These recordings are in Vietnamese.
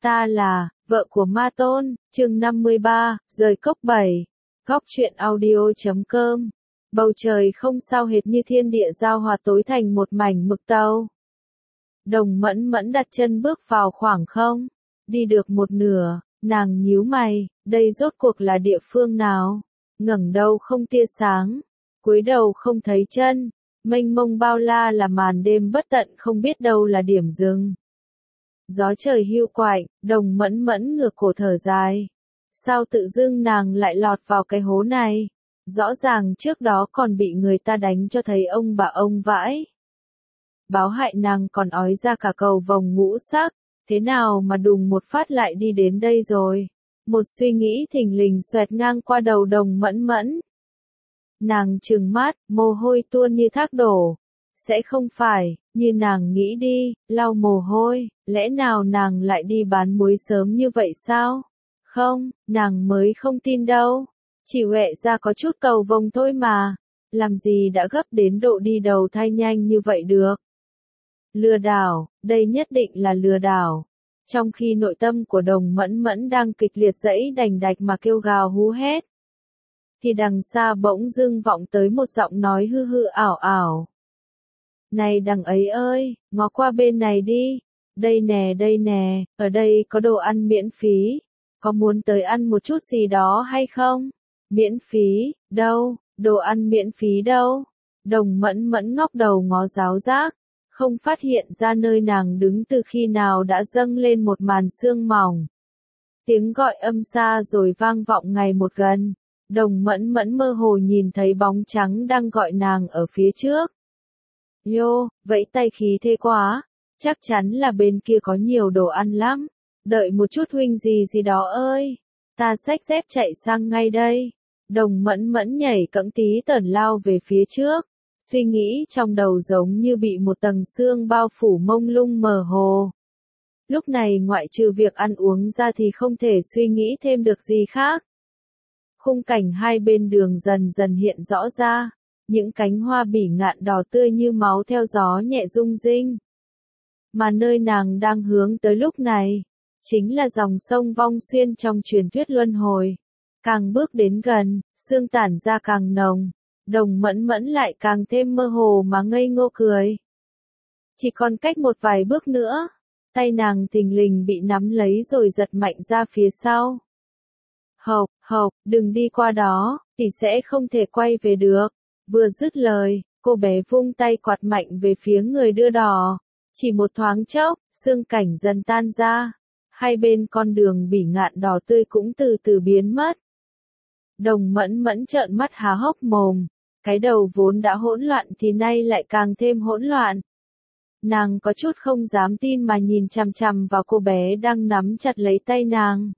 Ta là vợ của Ma Tôn, chương 53, rời cốc 7. Góc truyện audio.com. Bầu trời không sao hệt như thiên địa giao hòa tối thành một mảnh mực tâu. Đồng Mẫn Mẫn đặt chân bước vào khoảng không. Đi được một nửa, nàng nhíu mày, đây rốt cuộc là địa phương nào? Ngẩng đầu không tia sáng, cúi đầu không thấy chân, mênh mông bao la là màn đêm bất tận không biết đâu là điểm dừng. Gió trời hiu quạnh, Đồng Mẫn Mẫn ngửa cổ thở dài. Sao tự dưng nàng lại lọt vào cái hố này? Rõ ràng trước đó còn bị người ta đánh cho thấy ông bà ông vãi. Báo hại nàng còn ói ra cả cầu vồng ngũ sắc, thế nào mà đùng một phát lại đi đến đây rồi? Một suy nghĩ thình lình xoẹt ngang qua đầu Đồng Mẫn Mẫn. Nàng trừng mắt, mồ hôi tuôn như thác đổ. Sẽ không phải, như nàng nghĩ đi, lau mồ hôi, lẽ nào nàng lại đi bán muối sớm như vậy sao? Không, nàng mới không tin đâu. Chỉ huệ ra có chút cầu vồng thôi mà. Làm gì đã gấp đến độ đi đầu thai nhanh như vậy được? Lừa đảo, đây nhất định là lừa đảo. Trong khi nội tâm của Đồng Mẫn Mẫn đang kịch liệt giãy đành đạch mà kêu gào hú hét, thì đằng xa bỗng dưng vọng tới một giọng nói hư hư ảo ảo. Này đằng ấy ơi, ngó qua bên này đi. Đây nè, ở đây có đồ ăn miễn phí. Có muốn tới ăn một chút gì đó hay không? Miễn phí, đâu, đồ ăn miễn phí đâu? Đồng Mẫn Mẫn ngóc đầu ngó giáo giác, không phát hiện ra nơi nàng đứng từ khi nào đã dâng lên một màn sương mỏng. Tiếng gọi âm xa rồi vang vọng ngày một gần. Đồng Mẫn Mẫn mơ hồ nhìn thấy bóng trắng đang gọi nàng ở phía trước. Yo, vẫy tay khí thế quá, chắc chắn là bên kia có nhiều đồ ăn lắm. Đợi một chút huynh gì đó ơi, ta xách dép chạy sang ngay đây. Đồng Mẫn Mẫn nhảy cẫng tí tởn lao về phía trước, suy nghĩ trong đầu giống như bị một tầng sương bao phủ mông lung mờ hồ. Lúc này ngoại trừ việc ăn uống ra thì không thể suy nghĩ thêm được gì khác. Khung cảnh hai bên đường dần dần hiện rõ ra. Những cánh hoa bỉ ngạn đỏ tươi như máu theo gió nhẹ rung rinh. Mà nơi nàng đang hướng tới lúc này, chính là dòng sông Vong Xuyên trong truyền thuyết luân hồi. Càng bước đến gần, sương tản ra càng nồng, Đồng Mẫn Mẫn lại càng thêm mơ hồ mà ngây ngô cười. Chỉ còn cách một vài bước nữa, tay nàng thình lình bị nắm lấy rồi giật mạnh ra phía sau. Hộc, đừng đi qua đó, thì sẽ không thể quay về được. Vừa dứt lời, cô bé vung tay quạt mạnh về phía người đưa đò. Chỉ một thoáng chốc, sương cảnh dần tan ra. Hai bên con đường bỉ ngạn đỏ tươi cũng từ từ biến mất. Đồng Mẫn Mẫn trợn mắt há hốc mồm. Cái đầu vốn đã hỗn loạn thì nay lại càng thêm hỗn loạn. Nàng có chút không dám tin mà nhìn chằm chằm vào cô bé đang nắm chặt lấy tay nàng.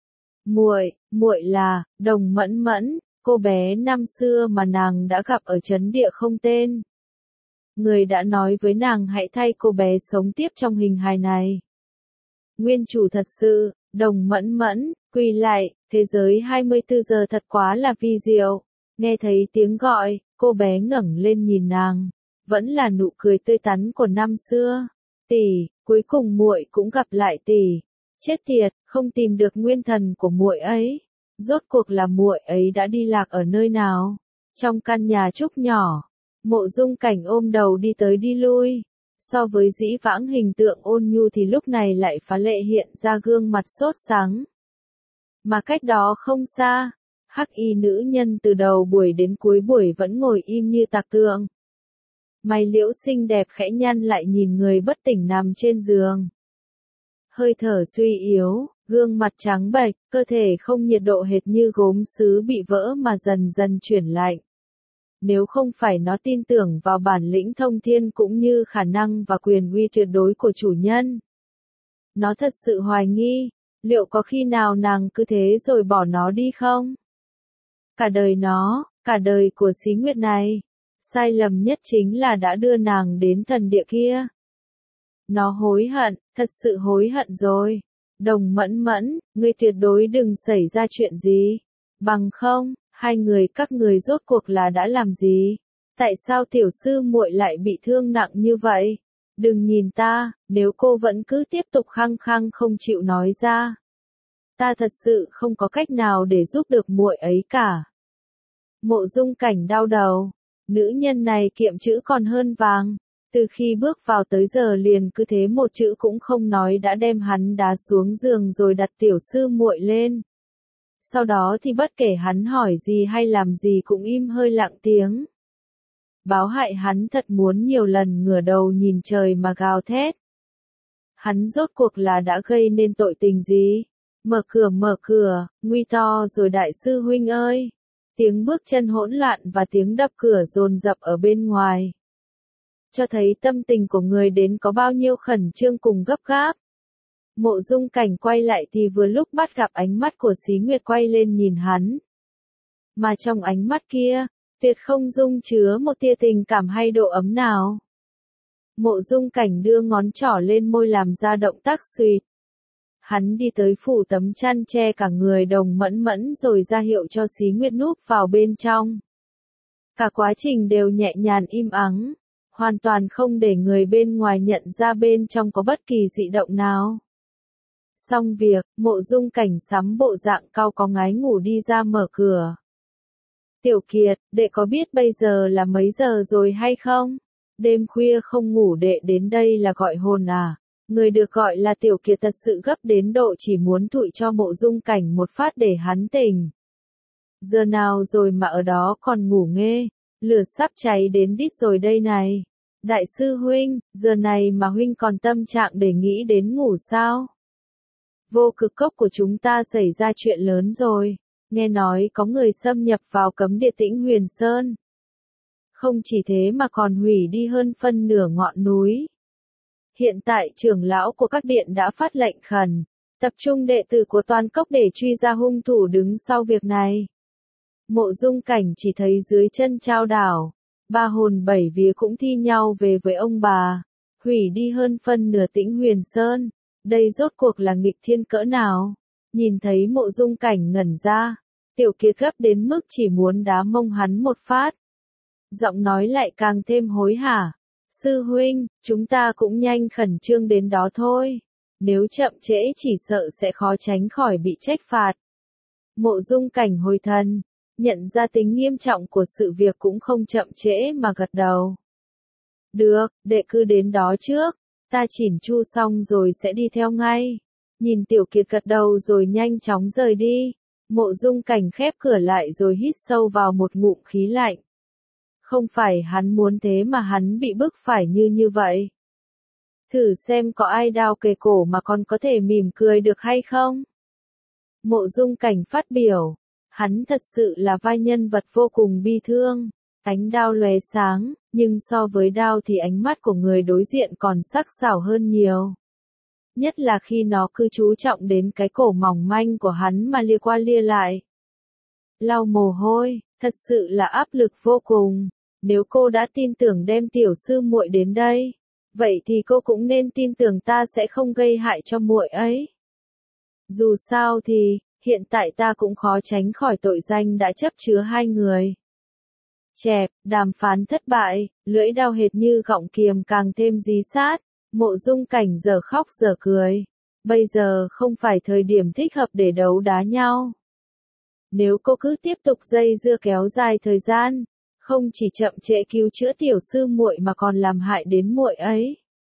Muội là Đồng Mẫn Mẫn, cô bé năm xưa mà nàng đã gặp ở trấn địa không tên. Người đã nói với nàng hãy thay cô bé sống tiếp trong hình hài này. Nguyên chủ thật sự, Đồng Mẫn Mẫn, quỳ lại, thế giới 24 giờ thật quá là vi diệu. Nghe thấy tiếng gọi, cô bé ngẩng lên nhìn nàng, vẫn là nụ cười tươi tắn của năm xưa. Tỷ, cuối cùng muội cũng gặp lại tỷ. Chết tiệt, không tìm được nguyên thần của muội ấy. Rốt cuộc là muội ấy đã đi lạc ở nơi nào? Trong căn nhà trúc nhỏ, Mộ Dung Cảnh ôm đầu đi tới đi lui. So với dĩ vãng hình tượng ôn nhu thì lúc này lại phá lệ hiện ra gương mặt sốt sắng. Mà cách đó không xa, hắc y nữ nhân từ đầu buổi đến cuối buổi vẫn ngồi im như tạc tượng. Mày liễu xinh đẹp khẽ nhăn lại nhìn người bất tỉnh nằm trên giường. Hơi thở suy yếu, gương mặt trắng bệch, cơ thể không nhiệt độ hệt như gốm sứ bị vỡ mà dần dần chuyển lạnh. Nếu không phải nó tin tưởng vào bản lĩnh thông thiên cũng như khả năng và quyền uy tuyệt đối của chủ nhân. Nó thật sự hoài nghi, liệu có khi nào nàng cứ thế rồi bỏ nó đi không? Cả đời nó, cả đời của Xí Nguyệt này, sai lầm nhất chính là đã đưa nàng đến thần địa kia. Nó hối hận, thật sự hối hận rồi. Đồng Mẫn Mẫn, ngươi tuyệt đối đừng xảy ra chuyện gì. Bằng không, hai người các người rốt cuộc là đã làm gì? Tại sao tiểu sư muội lại bị thương nặng như vậy? Đừng nhìn ta, nếu cô vẫn cứ tiếp tục khăng khăng không chịu nói ra. Ta thật sự không có cách nào để giúp được muội ấy cả. Mộ Dung Cảnh đau đầu. Nữ nhân này kiệm chữ còn hơn vàng. Từ khi bước vào tới giờ liền cứ thế một chữ cũng không nói đã đem hắn đá xuống giường rồi đặt tiểu sư muội lên. Sau đó thì bất kể hắn hỏi gì hay làm gì cũng im hơi lặng tiếng. Báo hại hắn thật muốn nhiều lần ngửa đầu nhìn trời mà gào thét. Hắn rốt cuộc là đã gây nên tội tình gì? Mở cửa, nguy to rồi đại sư huynh ơi. Tiếng bước chân hỗn loạn và tiếng đập cửa dồn dập ở bên ngoài. Cho thấy tâm tình của người đến có bao nhiêu khẩn trương cùng gấp gáp. Mộ Dung Cảnh quay lại thì vừa lúc bắt gặp ánh mắt của Xí Nguyệt quay lên nhìn hắn. Mà trong ánh mắt kia, tuyệt không dung chứa một tia tình cảm hay độ ấm nào. Mộ Dung Cảnh đưa ngón trỏ lên môi làm ra động tác suýt. Hắn đi tới phủ tấm chăn che cả người Đồng Mẫn Mẫn rồi ra hiệu cho Xí Nguyệt núp vào bên trong. Cả quá trình đều nhẹ nhàng im ắng, hoàn toàn không để người bên ngoài nhận ra bên trong có bất kỳ dị động nào. Xong việc, Mộ Dung Cảnh sắm bộ dạng cau có ngái ngủ đi ra mở cửa. Tiểu Kiệt, đệ có biết bây giờ là mấy giờ rồi hay không? Đêm khuya không ngủ đệ đến đây là gọi hồn à? Người được gọi là Tiểu Kiệt thật sự gấp đến độ chỉ muốn thụi cho Mộ Dung Cảnh một phát để hắn tỉnh. Giờ nào rồi mà ở đó còn ngủ nghê, lửa sắp cháy đến đít rồi đây này. Đại sư huynh, giờ này mà huynh còn tâm trạng để nghĩ đến ngủ sao? Vô Cực Cốc của chúng ta xảy ra chuyện lớn rồi, nghe nói có người xâm nhập vào cấm địa Tĩnh Huyền Sơn. Không chỉ thế mà còn hủy đi hơn phân nửa ngọn núi. Hiện tại trưởng lão của các điện đã phát lệnh khẩn, tập trung đệ tử của toàn cốc để truy ra hung thủ đứng sau việc này. Mộ Dung Cảnh chỉ thấy dưới chân chao đảo, ba hồn bảy vía cũng thi nhau về với ông bà, hủy đi hơn phân nửa Tĩnh Huyền Sơn. Đây rốt cuộc là nghịch thiên cỡ nào? Nhìn thấy Mộ Dung Cảnh ngẩn ra, Tiểu Kiệt gấp đến mức chỉ muốn đá mông hắn một phát. Giọng nói lại càng thêm hối hả. Sư huynh, chúng ta cũng nhanh khẩn trương đến đó thôi. Nếu chậm trễ chỉ sợ sẽ khó tránh khỏi bị trách phạt. Mộ Dung Cảnh hồi thần, nhận ra tính nghiêm trọng của sự việc cũng không chậm trễ mà gật đầu. Được, đệ cứ đến đó trước, ta chỉn chu xong rồi sẽ đi theo ngay. Nhìn Tiểu Kiệt gật đầu rồi nhanh chóng rời đi. Mộ Dung Cảnh khép cửa lại rồi hít sâu vào một ngụm khí lạnh. Không phải hắn muốn thế mà hắn bị bức phải như vậy. Thử xem có ai đao kề cổ mà còn có thể mỉm cười được hay không? Mộ Dung Cảnh phát biểu. Hắn thật sự là vai nhân vật vô cùng bi thương. Ánh đao lóe sáng, nhưng so với đao thì ánh mắt của người đối diện còn sắc sảo hơn nhiều. Nhất là khi nó cứ chú trọng đến cái cổ mỏng manh của hắn mà lia qua lia lại. Lau mồ hôi, thật sự là áp lực vô cùng. Nếu cô đã tin tưởng đem tiểu sư muội đến đây, vậy thì cô cũng nên tin tưởng ta sẽ không gây hại cho muội ấy. Dù sao thì, hiện tại ta cũng khó tránh khỏi tội danh đã chấp chứa hai người. Chẹp, đàm phán thất bại, lưỡi đao hệt như gọng kiềm càng thêm dí sát. Mộ Dung Cảnh giờ khóc giờ cười. Bây giờ không phải thời điểm thích hợp để đấu đá nhau. Nếu cô cứ tiếp tục dây dưa kéo dài thời gian, không chỉ chậm trễ cứu chữa tiểu sư muội mà còn làm hại đến muội ấy.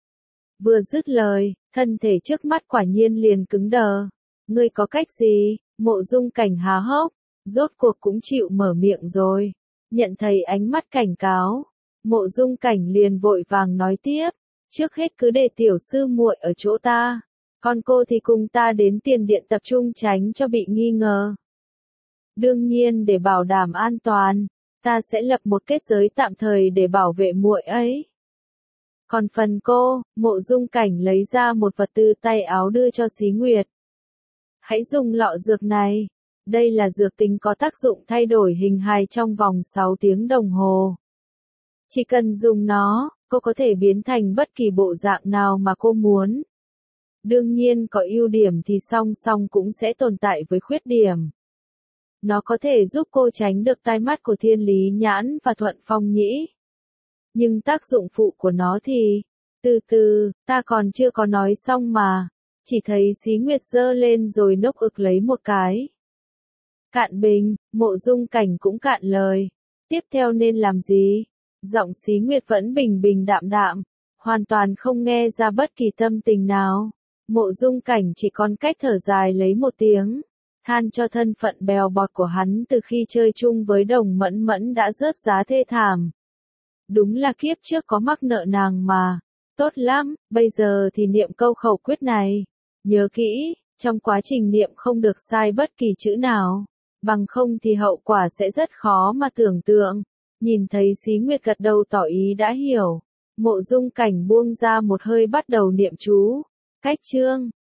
Vừa dứt lời, thân thể trước mắt quả nhiên liền cứng đờ. Ngươi có cách gì? Mộ Dung Cảnh há hốc, rốt cuộc cũng chịu mở miệng rồi. Nhận thấy ánh mắt cảnh cáo, Mộ Dung Cảnh liền vội vàng nói tiếp. Trước hết cứ để tiểu sư muội ở chỗ ta, còn cô thì cùng ta đến tiền điện tập trung tránh cho bị nghi ngờ. Đương nhiên để bảo đảm an toàn, ta sẽ lập một kết giới tạm thời để bảo vệ muội ấy. Còn phần cô, Mộ Dung Cảnh lấy ra một vật từ tay áo đưa cho Xí Nguyệt. Hãy dùng lọ dược này. Đây là dược tính có tác dụng thay đổi hình hài trong vòng 6 tiếng đồng hồ. Chỉ cần dùng nó, cô có thể biến thành bất kỳ bộ dạng nào mà cô muốn. Đương nhiên có ưu điểm thì song song cũng sẽ tồn tại với khuyết điểm. Nó có thể giúp cô tránh được tai mắt của Thiên Lý Nhãn và Thuận Phong Nhĩ. Nhưng tác dụng phụ của nó thì, Từ từ, ta còn chưa có nói xong mà. Chỉ thấy Xí Nguyệt giơ lên rồi nốc ực lấy một cái. Cạn bình, Mộ Dung Cảnh cũng cạn lời. Tiếp theo nên làm gì? Giọng Xí Nguyệt vẫn bình bình đạm đạm, hoàn toàn không nghe ra bất kỳ tâm tình nào. Mộ Dung Cảnh chỉ còn cách thở dài lấy một tiếng, than cho thân phận bèo bọt của hắn từ khi chơi chung với Đồng Mẫn Mẫn đã rớt giá thê thảm. Đúng là kiếp trước có mắc nợ nàng mà. Tốt lắm, bây giờ thì niệm câu khẩu quyết này. Nhớ kỹ, trong quá trình niệm không được sai bất kỳ chữ nào, bằng không thì hậu quả sẽ rất khó mà tưởng tượng. Nhìn thấy Xí Nguyệt gật đầu tỏ ý đã hiểu, Mộ Dung Cảnh buông ra một hơi bắt đầu niệm chú. Cách chương